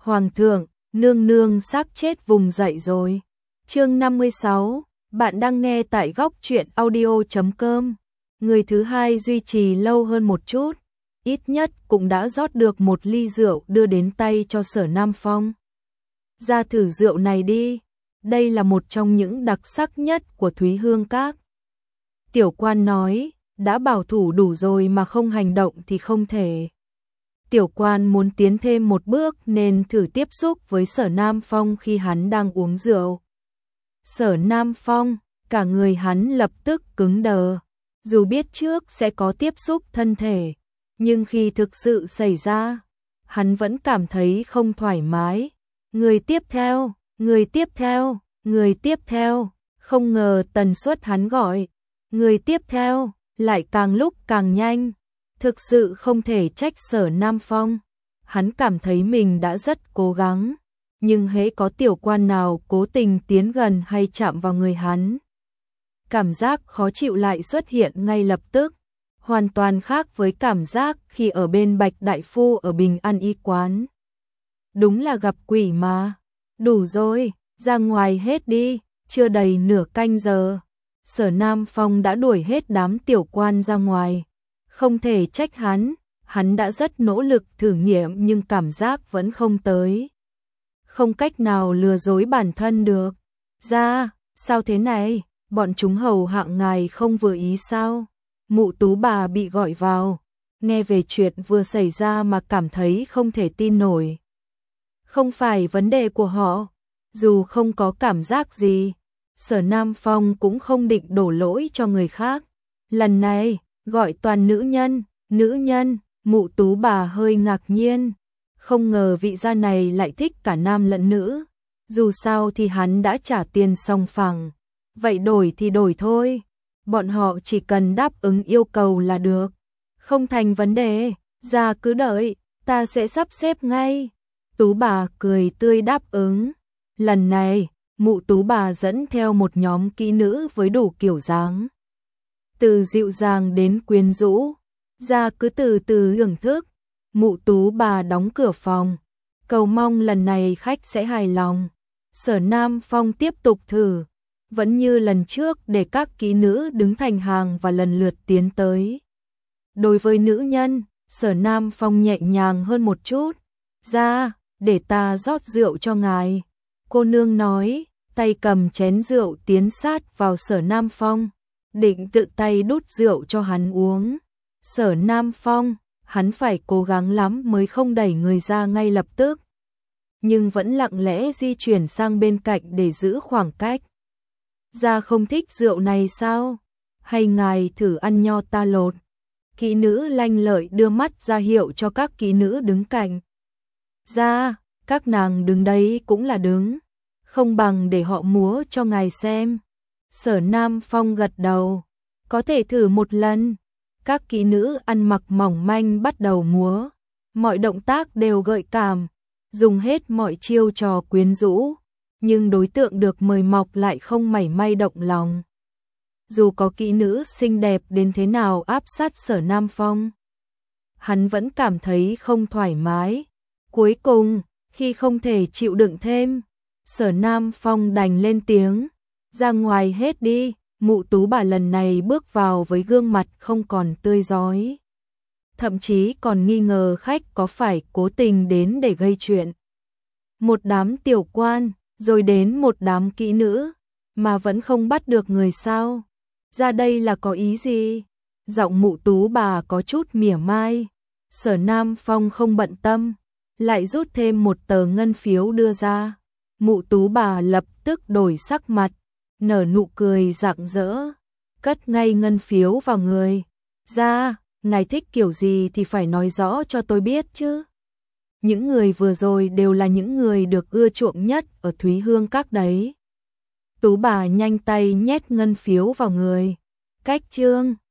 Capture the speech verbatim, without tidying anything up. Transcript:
Hoàng thượng, nương nương xác chết vùng dậy rồi. Chương năm mươi sáu, bạn đang nghe tại góc truyện audio chấm com. Người thứ hai duy trì lâu hơn một chút, ít nhất cũng đã rót được một ly rượu đưa đến tay cho Sở Nam Phong. Ra thử rượu này đi, đây là một trong những đặc sắc nhất của Thúy Hương Các. Tiểu quan nói, đã bảo thủ đủ rồi mà không hành động thì không thể. Tiểu quan muốn tiến thêm một bước nên thử tiếp xúc với Sở Nam Phong khi hắn đang uống rượu. Sở Nam Phong, cả người hắn lập tức cứng đờ. Dù biết trước sẽ có tiếp xúc thân thể, nhưng khi thực sự xảy ra, hắn vẫn cảm thấy không thoải mái. Người tiếp theo, người tiếp theo, người tiếp theo, không ngờ tần suất hắn gọi. Người tiếp theo, lại càng lúc càng nhanh. Thực sự không thể trách Sở Nam Phong. Hắn cảm thấy mình đã rất cố gắng, nhưng hễ có tiểu quan nào cố tình tiến gần hay chạm vào người hắn, cảm giác khó chịu lại xuất hiện ngay lập tức, hoàn toàn khác với cảm giác khi ở bên Bạch Đại Phu ở Bình An Y Quán. Đúng là gặp quỷ mà. Đủ rồi, ra ngoài hết đi, chưa đầy nửa canh giờ. Sở Nam Phong đã đuổi hết đám tiểu quan ra ngoài. Không thể trách hắn, hắn đã rất nỗ lực thử nghiệm nhưng cảm giác vẫn không tới. Không cách nào lừa dối bản thân được. Ra, sao thế này, bọn chúng hầu hạ ngài không vừa ý sao? Mụ Tú bà bị gọi vào, nghe về chuyện vừa xảy ra mà cảm thấy không thể tin nổi. Không phải vấn đề của họ, dù không có cảm giác gì, Sở Nam Phong cũng không định đổ lỗi cho người khác. Lần này, gọi toàn nữ nhân, nữ nhân, mụ Tú bà hơi ngạc nhiên. Không ngờ vị gia này lại thích cả nam lẫn nữ. Dù sao thì hắn đã trả tiền song phẳng. Vậy đổi thì đổi thôi. Bọn họ chỉ cần đáp ứng yêu cầu là được. Không thành vấn đề, ra cứ đợi, ta sẽ sắp xếp ngay. Tú bà cười tươi đáp ứng. Lần này, mụ Tú bà dẫn theo một nhóm kỹ nữ với đủ kiểu dáng. Từ dịu dàng đến quyến rũ, ra cứ từ từ hưởng thức. Mụ Tú bà đóng cửa phòng, cầu mong lần này khách sẽ hài lòng. Sở Nam Phong tiếp tục thử, vẫn như lần trước để các kỹ nữ đứng thành hàng và lần lượt tiến tới. Đối với nữ nhân, Sở Nam Phong nhẹ nhàng hơn một chút. Ra, để ta rót rượu cho ngài. Cô nương nói, tay cầm chén rượu tiến sát vào Sở Nam Phong, định tự tay đút rượu cho hắn uống. Sở Nam Phong, hắn phải cố gắng lắm mới không đẩy người ra ngay lập tức, nhưng vẫn lặng lẽ di chuyển sang bên cạnh để giữ khoảng cách. Ra không thích rượu này sao? Hay ngài thử ăn nho ta lột? Kỹ nữ lanh lợi đưa mắt ra hiệu cho các kỹ nữ đứng cạnh. Ra, các nàng đứng đấy cũng là đứng, không bằng để họ múa cho ngài xem. Sở Nam Phong gật đầu, có thể thử một lần. Các kỹ nữ ăn mặc mỏng manh bắt đầu múa, mọi động tác đều gợi cảm, dùng hết mọi chiêu trò quyến rũ, nhưng đối tượng được mời mọc lại không mảy may động lòng. Dù có kỹ nữ xinh đẹp đến thế nào áp sát Sở Nam Phong, hắn vẫn cảm thấy không thoải mái. Cuối cùng, khi không thể chịu đựng thêm, Sở Nam Phong đành lên tiếng, ra ngoài hết đi. Mụ Tú bà lần này bước vào với gương mặt không còn tươi rói, thậm chí còn nghi ngờ khách có phải cố tình đến để gây chuyện. Một đám tiểu quan, rồi đến một đám kỹ nữ, mà vẫn không bắt được người sao? Ra đây là có ý gì? Giọng mụ Tú bà có chút mỉa mai. Sở Nam Phong không bận tâm, lại rút thêm một tờ ngân phiếu đưa ra. Mụ Tú bà lập tức đổi sắc mặt, nở nụ cười rạng rỡ, cất ngay ngân phiếu vào người. Ra, ngài thích kiểu gì thì phải nói rõ cho tôi biết chứ. Những người vừa rồi đều là những người được ưa chuộng nhất ở Thúy Hương Các đấy. Tú bà nhanh tay nhét ngân phiếu vào người. Cách trương.